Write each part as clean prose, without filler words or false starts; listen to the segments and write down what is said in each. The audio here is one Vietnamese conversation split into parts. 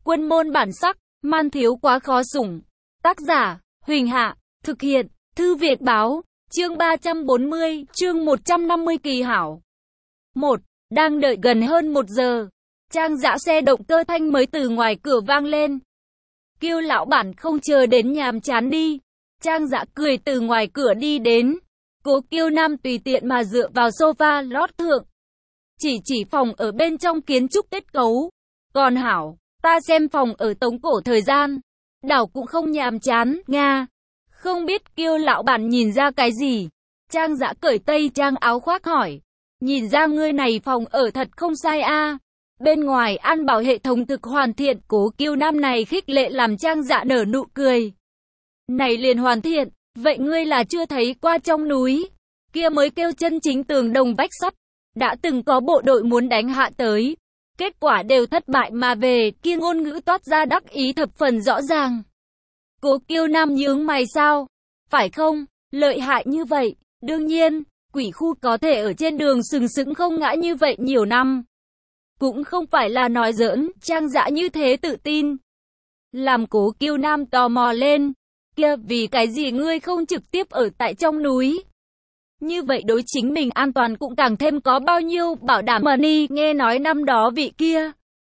Quân môn bản sắc, man thiếu quá khó sủng. Tác giả, Huỳnh Hạ, thực hiện, Thư Việt Báo, chương 340, chương 150 kỳ hảo. 1. Đang đợi gần hơn 1 giờ. Trang Dã xe động cơ thanh mới từ ngoài cửa vang lên. Kiêu lão bản không chờ đến nhàm chán đi. Trang Dã cười từ ngoài cửa đi đến. Cố Kiêu Nam tùy tiện mà dựa vào sofa lót thượng. Chỉ phòng ở bên trong kiến trúc kết cấu. Còn hảo, ta xem phòng ở Tống Cổ thời gian. Đảo cũng không nhàm chán, Nga. Không biết Kiêu lão bản nhìn ra cái gì. Trang Dã cởi tây trang áo khoác hỏi. Nhìn ra ngươi này phòng ở thật không sai a. Bên ngoài an bảo hệ thống thực hoàn thiện. Cố Kiêu Nam này khích lệ làm Trang Dã nở nụ cười. Này liền hoàn thiện, vậy ngươi là chưa thấy qua trong núi. Kia mới kêu chân chính tường đồng vách sắt. Đã từng có bộ đội muốn đánh hạ tới. Kết quả đều thất bại mà về, kia ngôn ngữ toát ra đắc ý thập phần rõ ràng. Cố Kiêu Nam nhướng mày sao? Phải không? Lợi hại như vậy. Đương nhiên, quỷ khu có thể ở trên đường sừng sững không ngã như vậy nhiều năm. Cũng không phải là nói giỡn, Trang Dã như thế tự tin. Làm Cố Kiêu Nam tò mò lên. Kia, vì cái gì ngươi không trực tiếp ở tại trong núi? Như vậy đối chính mình an toàn cũng càng thêm có bao nhiêu bảo đảm mà ni. Nghe nói năm đó vị kia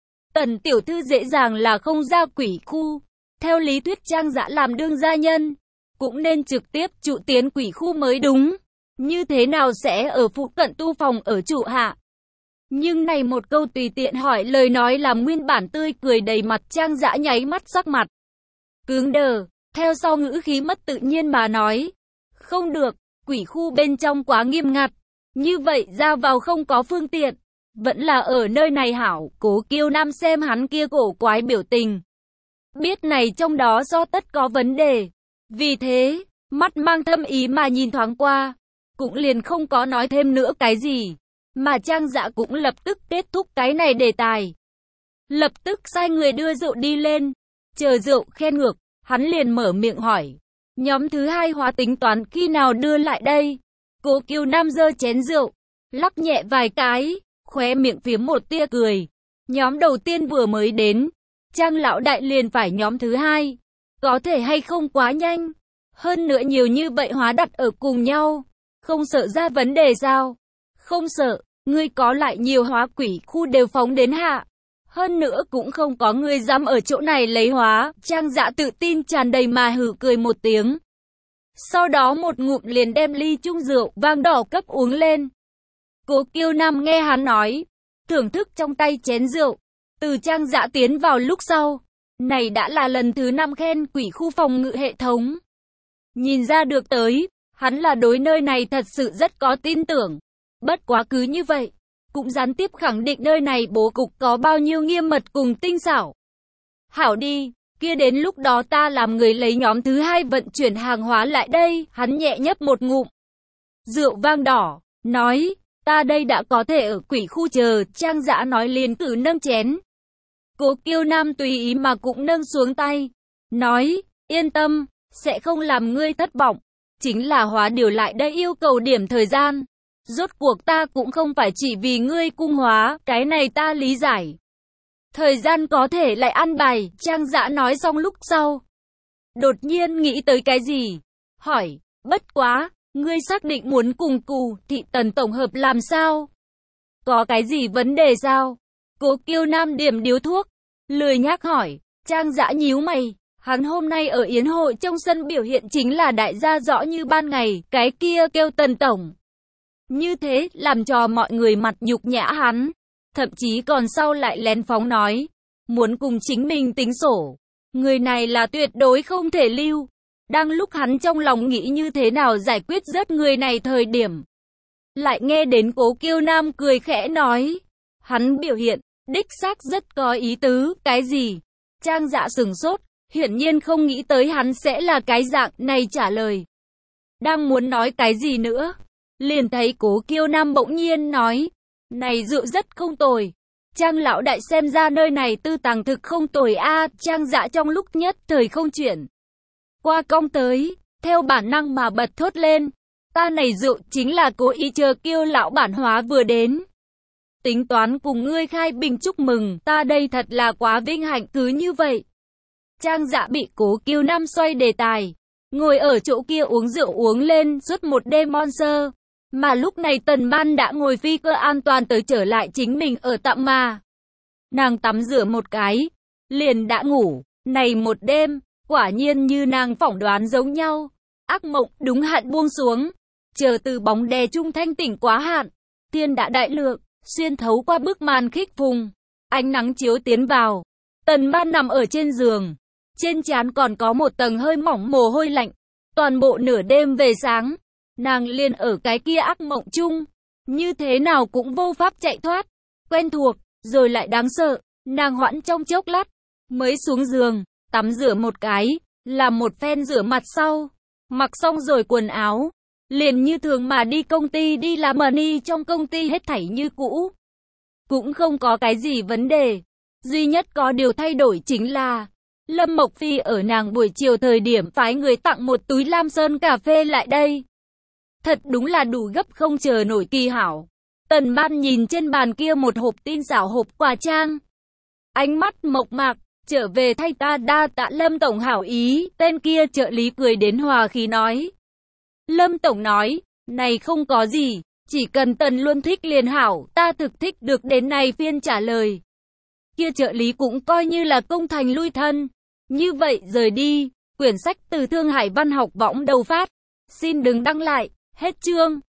Tần tiểu thư dễ dàng là không ra quỷ khu. Theo lý thuyết Trang Dã làm đương gia nhân, cũng nên trực tiếp trụ tiến quỷ khu mới đúng. Như thế nào sẽ ở phụ cận tu phòng ở trụ hạ? Nhưng này một câu tùy tiện hỏi lời nói làm nguyên bản tươi cười đầy mặt Trang Dã nháy mắt sắc mặt cứng đờ, theo sau ngữ khí mất tự nhiên mà nói. Không được, quỷ khu bên trong quá nghiêm ngặt. Như vậy ra vào không có phương tiện. Vẫn là ở nơi này hảo. Cố Kiêu Nam xem hắn kia cổ quái biểu tình. Biết này trong đó do tất có vấn đề. Vì thế, mắt mang thâm ý mà nhìn thoáng qua. Cũng liền không có nói thêm nữa cái gì. Mà Trang Dã cũng lập tức kết thúc cái này đề tài. Lập tức sai người đưa rượu đi lên. Chờ rượu khen ngược, hắn liền mở miệng hỏi. Nhóm thứ hai hóa tính toán khi nào đưa lại đây? Cố Kiêu Nam giơ chén rượu, lắc nhẹ vài cái, khóe miệng phiếm một tia cười. Nhóm đầu tiên vừa mới đến, Trang lão đại liền phải nhóm thứ hai. Có thể hay không quá nhanh? Hơn nữa nhiều như vậy hóa đặt ở cùng nhau, không sợ ra vấn đề sao? Không sợ, ngươi có lại nhiều hóa quỷ khu đều phóng đến hạ. Hơn nữa cũng không có người dám ở chỗ này lấy hóa. Trang Dã tự tin tràn đầy mà hử cười một tiếng. Sau đó một ngụm liền đem ly chung rượu vang đỏ cấp uống lên. Cố Kiêu Nam nghe hắn nói, thưởng thức trong tay chén rượu. Từ Trang Dã tiến vào lúc sau, này đã là lần thứ 5 khen quỷ khu phòng ngự hệ thống. Nhìn ra được tới, hắn là đối nơi này thật sự rất có tin tưởng. Bất quá cứ như vậy, cũng gián tiếp khẳng định nơi này bố cục có bao nhiêu nghiêm mật cùng tinh xảo. Hảo đi, kia đến lúc đó ta làm người lấy nhóm thứ hai vận chuyển hàng hóa lại đây. Hắn nhẹ nhấp một ngụm rượu vang đỏ, nói, ta đây đã có thể ở quỷ khu chờ. Trang Dã nói liền cử nâng chén. Cố Kiêu Nam tùy ý mà cũng nâng xuống tay, nói, yên tâm, sẽ không làm ngươi thất vọng. Chính là hóa điều lại đây yêu cầu điểm thời gian. Rốt cuộc ta cũng không phải chỉ vì ngươi cung hóa, cái này ta lý giải. Thời gian có thể lại ăn bài. Trang Dã nói xong lúc sau, đột nhiên nghĩ tới cái gì, hỏi, bất quá, ngươi xác định muốn cùng Cù Thị Tần tổng hợp làm sao? Có cái gì vấn đề sao? Cố Kiêu Nam điểm điếu thuốc, lười nhác hỏi. Trang Dã nhíu mày, hắn hôm nay ở yến hội trong sân biểu hiện chính là đại gia rõ như ban ngày, cái kia kêu Tần tổng. Như thế làm cho mọi người mặt nhục nhã hắn. Thậm chí còn sau lại lén phóng nói, muốn cùng chính mình tính sổ. Người này là tuyệt đối không thể lưu. Đang lúc hắn trong lòng nghĩ như thế nào giải quyết rớt người này thời điểm, lại nghe đến Cố Kiêu Nam cười khẽ nói. Hắn biểu hiện, đích xác rất có ý tứ. Cái gì? Trang Dã sửng sốt, hiển nhiên không nghĩ tới hắn sẽ là cái dạng này trả lời. Đang muốn nói cái gì nữa, liền thấy Cố Kiêu Nam bỗng nhiên nói, này rượu rất không tồi. Trang lão đại xem ra nơi này tư tàng thực không tồi a. Trang Dã trong lúc nhất thời không chuyển qua cong tới, theo bản năng mà bật thốt lên, ta này rượu chính là cố ý chờ Kiêu lão bản hóa vừa đến. tính toán cùng ngươi khai bình chúc mừng, ta đây thật là quá vinh hạnh cứ như vậy. Trang Dạ bị Cố Kiêu Nam xoay đề tài, ngồi ở chỗ kia uống rượu uống lên suốt một đêm mon sơ. Mà lúc này Tần Ban đã ngồi phi cơ an toàn tới trở lại chính mình ở tạm mà. Nàng tắm rửa một cái, liền đã ngủ, này một đêm, quả nhiên như nàng phỏng đoán giống nhau. Ác mộng đúng hạn buông xuống, chờ từ bóng đè trung thanh tỉnh quá hạn, thiên đã đại lượng, xuyên thấu qua bức màn khích phùng, ánh nắng chiếu tiến vào. Tần Ban nằm ở trên giường, trên trán còn có một tầng hơi mỏng mồ hôi lạnh, toàn bộ nửa đêm về sáng, nàng liền ở cái kia ác mộng chung, như thế nào cũng vô pháp chạy thoát, quen thuộc, rồi lại đáng sợ, nàng hoãn trong chốc lát, mới xuống giường, tắm rửa một cái, làm một phen rửa mặt sau, mặc xong rồi quần áo, liền như thường mà đi công ty đi làm money trong công ty hết thảy như cũ. Cũng không có cái gì vấn đề, duy nhất có điều thay đổi chính là, Lâm Mộc Phi ở nàng buổi chiều thời điểm phái người tặng một túi Lam Sơn cà phê lại đây. Thật đúng là đủ gấp không chờ nổi kỳ hảo. Tần Ban nhìn trên bàn kia một hộp tinh xảo hộp quà trang. Ánh mắt mộc mạc, trở về thay ta đa tạ Lâm Tổng hảo ý, tên kia trợ lý cười đến hòa khí nói. Lâm Tổng nói, này không có gì, chỉ cần Tần luôn thích liền hảo, ta thực thích được đến này phiên trả lời. Kia trợ lý cũng coi như là công thành lui thân. Như vậy rời đi, quyển sách từ Thương Hải Văn học võng đầu phát. Xin đừng đăng lại, hết chương.